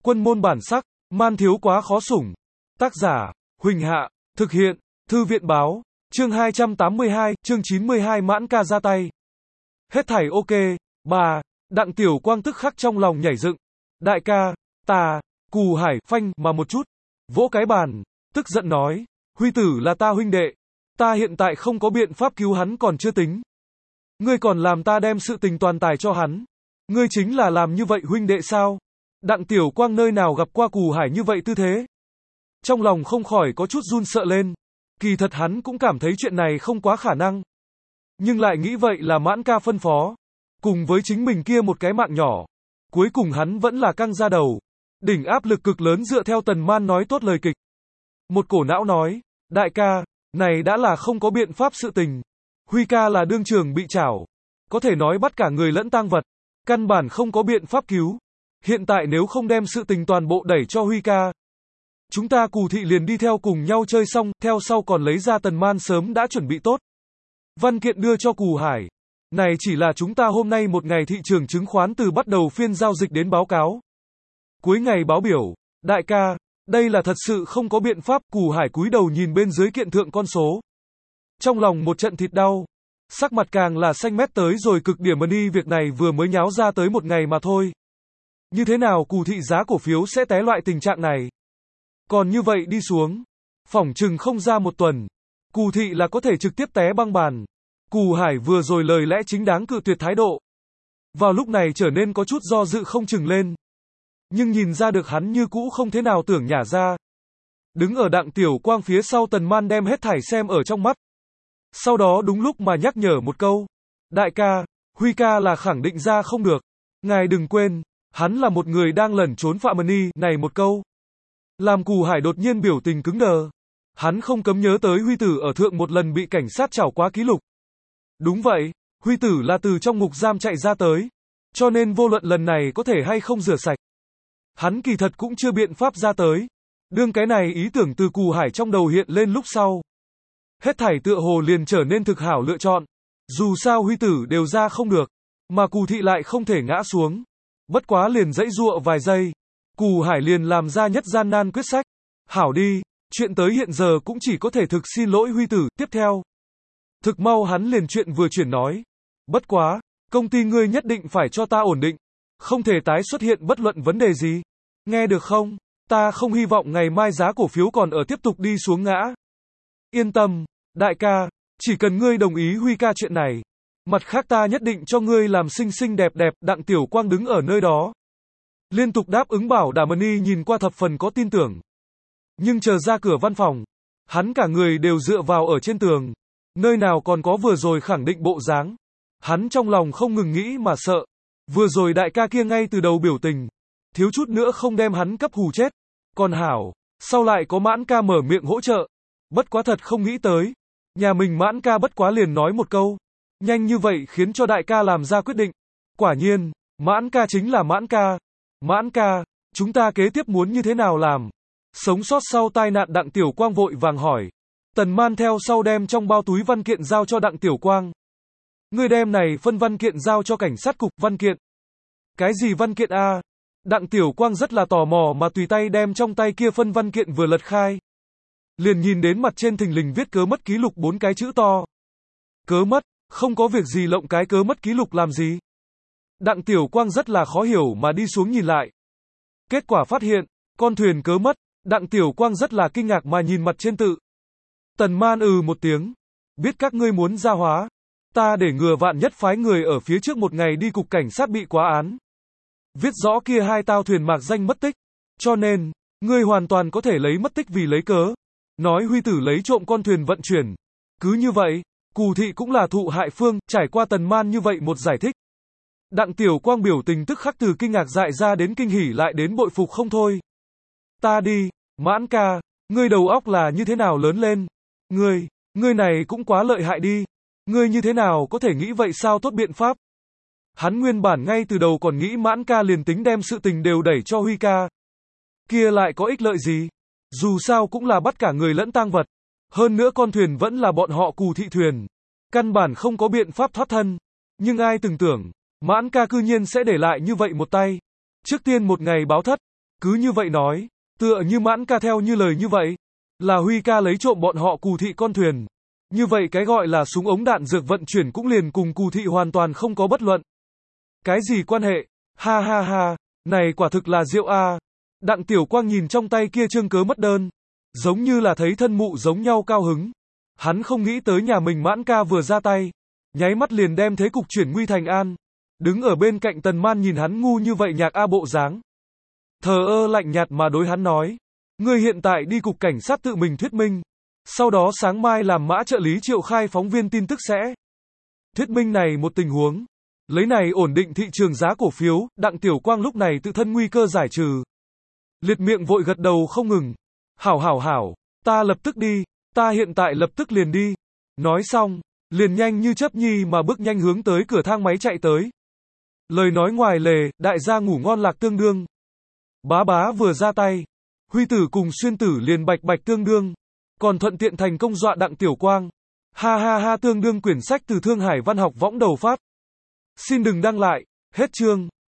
Quân môn bản sắc, man thiếu quá khó sủng. Tác giả, Huỳnh Hạ, thực hiện, Thư viện báo, chương 282, chương 92 Mãn ca ra tay. Hết thảy ok, bà, Đặng Tiểu Quang tức khắc trong lòng nhảy dựng. Đại ca, Cù Hải phanh mà một chút, vỗ cái bàn, tức giận nói, Huy tử là ta huynh đệ, ta hiện tại không có biện pháp cứu hắn còn chưa tính. Ngươi còn làm ta đem sự tình toàn tài cho hắn. Ngươi chính là làm như vậy huynh đệ sao? Đặng Tiểu Quang nơi nào gặp qua Cù Hải như vậy tư thế. Trong lòng không khỏi có chút run sợ lên. Kỳ thật hắn cũng cảm thấy chuyện này không quá khả năng. Nhưng lại nghĩ vậy là Mãn ca phân phó. Cùng với chính mình kia một cái mạng nhỏ. Cuối cùng hắn vẫn là căng ra đầu. Đỉnh áp lực cực lớn dựa theo Tần Man nói tốt lời kịch. Một cổ não nói, đại ca, này đã là không có biện pháp sự tình. Huy ca là đương trường bị trảo. Có thể nói bắt cả người lẫn tang vật. Căn bản không có biện pháp cứu. Hiện tại nếu không đem sự tình toàn bộ đẩy cho Huy ca, chúng ta Cù thị liền đi theo cùng nhau chơi xong, theo sau còn lấy ra Tần Man sớm đã chuẩn bị tốt văn kiện đưa cho Cù Hải. Này chỉ là chúng ta hôm nay một ngày thị trường chứng khoán từ bắt đầu phiên giao dịch đến báo cáo. Cuối ngày báo biểu, đại ca, đây là thật sự không có biện pháp. Cù Hải cúi đầu nhìn bên dưới kiện thượng con số. Trong lòng một trận thịt đau. Sắc mặt càng là xanh mét tới rồi cực điểm money, việc này vừa mới nháo ra tới một ngày mà thôi. Như thế nào Cù thị giá cổ phiếu sẽ té loại tình trạng này? Còn như vậy đi xuống, phỏng chừng không ra một tuần, Cù thị là có thể trực tiếp té băng bàn. Cù Hải vừa rồi lời lẽ chính đáng cự tuyệt thái độ. Vào lúc này trở nên có chút do dự không chừng lên. Nhưng nhìn ra được hắn như cũ không thế nào tưởng nhả ra. Đứng ở Đặng Tiểu Quang phía sau Tần Man đem hết thảy xem ở trong mắt. Sau đó đúng lúc mà nhắc nhở một câu. Đại ca, Huy ca là khẳng định ra không được. Ngài đừng quên, hắn là một người đang lẩn trốn phạm money. Này một câu làm Cù Hải đột nhiên biểu tình cứng đờ. Hắn không cấm nhớ tới Huy tử ở thượng một lần bị cảnh sát trảo quá ký lục. Đúng vậy, Huy tử là từ trong ngục giam chạy ra tới. Cho nên vô luận lần này có thể hay không rửa sạch, hắn kỳ thật cũng chưa biện pháp ra tới. Đương cái này ý tưởng từ Cù Hải trong đầu hiện lên lúc sau, hết thảy tựa hồ liền trở nên thực hảo lựa chọn. Dù sao Huy tử đều ra không được, mà Cù thị lại không thể ngã xuống. Bất quá liền dãy dụa vài giây, Cù Hải liền làm ra nhất gian nan quyết sách. Hảo đi, chuyện tới hiện giờ cũng chỉ có thể thực xin lỗi Huy tử. Tiếp theo, thực mau hắn liền chuyện vừa chuyển nói. Bất quá, công ty ngươi nhất định phải cho ta ổn định. Không thể tái xuất hiện bất luận vấn đề gì. Nghe được không? Ta không hy vọng ngày mai giá cổ phiếu còn ở tiếp tục đi xuống ngã. Yên tâm, đại ca, chỉ cần ngươi đồng ý Huy ca chuyện này. Mặt khác ta nhất định cho ngươi làm xinh xinh đẹp đẹp. Đặng Tiểu Quang đứng ở nơi đó, liên tục đáp ứng bảo đảm money, nhìn qua thập phần có tin tưởng. Nhưng chờ ra cửa văn phòng, hắn cả người đều dựa vào ở trên tường. Nơi nào còn có vừa rồi khẳng định bộ dáng. Hắn trong lòng không ngừng nghĩ mà sợ. Vừa rồi đại ca kia ngay từ đầu biểu tình, thiếu chút nữa không đem hắn cấp hù chết. Còn hảo, sau lại có Mãn ca mở miệng hỗ trợ. Bất quá thật không nghĩ tới, nhà mình Mãn ca bất quá liền nói một câu, nhanh như vậy khiến cho đại ca làm ra quyết định. Quả nhiên, Mãn ca chính là Mãn ca. Mãn ca, chúng ta kế tiếp muốn như thế nào làm? Sống sót sau tai nạn Đặng Tiểu Quang vội vàng hỏi. Tần Man theo sau đem trong bao túi văn kiện giao cho Đặng Tiểu Quang. Ngươi đem này phân văn kiện giao cho cảnh sát cục. Văn kiện? Cái gì văn kiện a? Đặng Tiểu Quang rất là tò mò mà tùy tay đem trong tay kia phân văn kiện vừa lật khai. Liền nhìn đến mặt trên thình lình viết cớ mất ký lục 4 cái chữ to. Cớ mất, không có việc gì lộng cái cớ mất ký lục làm gì? Đặng Tiểu Quang rất là khó hiểu mà đi xuống nhìn lại. Kết quả phát hiện, con thuyền cớ mất. Đặng Tiểu Quang rất là kinh ngạc mà nhìn mặt trên tự. Tần Man một tiếng. Biết các ngươi muốn ra hóa. Ta để ngừa vạn nhất phái người ở phía trước một ngày đi cục cảnh sát bị quá án. Viết rõ kia hai tàu thuyền mạc danh mất tích. Cho nên, ngươi hoàn toàn có thể lấy mất tích vì lấy cớ. Nói Huy tử lấy trộm con thuyền vận chuyển. Cứ như vậy, Cù thị cũng là thụ hại phương. Trải qua Tần Man như vậy một giải thích, Đặng Tiểu Quang biểu tình tức khắc từ kinh ngạc dại ra đến kinh hỉ lại đến bội phục không thôi. Ta đi, Mãn ca, ngươi đầu óc là như thế nào lớn lên? Ngươi này cũng quá lợi hại đi. Ngươi như thế nào có thể nghĩ vậy sao tốt biện pháp? Hắn nguyên bản ngay từ đầu còn nghĩ Mãn ca liền tính đem sự tình đều đẩy cho Huy ca. Kia lại có ích lợi gì? Dù sao cũng là bắt cả người lẫn tang vật. Hơn nữa con thuyền vẫn là bọn họ Cù thị thuyền. Căn bản không có biện pháp thoát thân. Nhưng ai từng tưởng, Mãn ca cư nhiên sẽ để lại như vậy một tay. Trước tiên một ngày báo thất, Cứ như vậy nói, tựa như Mãn ca theo như lời như vậy, là Huy ca lấy trộm bọn họ Cù thị con thuyền. Như vậy cái gọi là súng ống đạn dược vận chuyển cũng liền cùng Cù thị hoàn toàn không có bất luận. Cái gì quan hệ? Ha ha ha, này quả thực là rượu a. Đặng Tiểu Quang nhìn trong tay kia trương cớ mất đơn, giống như là thấy thân mụ giống nhau cao hứng. Hắn không nghĩ tới nhà mình Mãn ca vừa ra tay, nháy mắt liền đem thế cục chuyển nguy thành an. Đứng ở bên cạnh Tần Man nhìn hắn ngu như vậy nhạc a bộ dáng, thờ ơ lạnh nhạt mà đối hắn nói, ngươi hiện tại đi cục cảnh sát tự mình thuyết minh, sau đó sáng mai làm mã trợ lý triệu khai phóng viên tin tức sẽ thuyết minh này một tình huống, lấy này ổn định thị trường giá cổ phiếu. Đặng Tiểu Quang lúc này tự thân nguy cơ giải trừ, liệt miệng vội gật đầu không ngừng. Hảo, ta lập tức đi, ta hiện tại lập tức liền đi. Nói xong, liền nhanh như chớp nhi mà bước nhanh hướng tới cửa thang máy chạy tới. Lời nói ngoài lề, đại gia ngủ ngon lạc tương đương. Bá bá vừa ra tay, Huy tử cùng Xuyên tử liền bạch bạch tương đương, còn thuận tiện thành công dọa Đặng Tiểu Quang. Ha ha ha, tương đương quyển sách từ Thương Hải Văn học võng đầu phát. Xin đừng đăng lại, hết chương.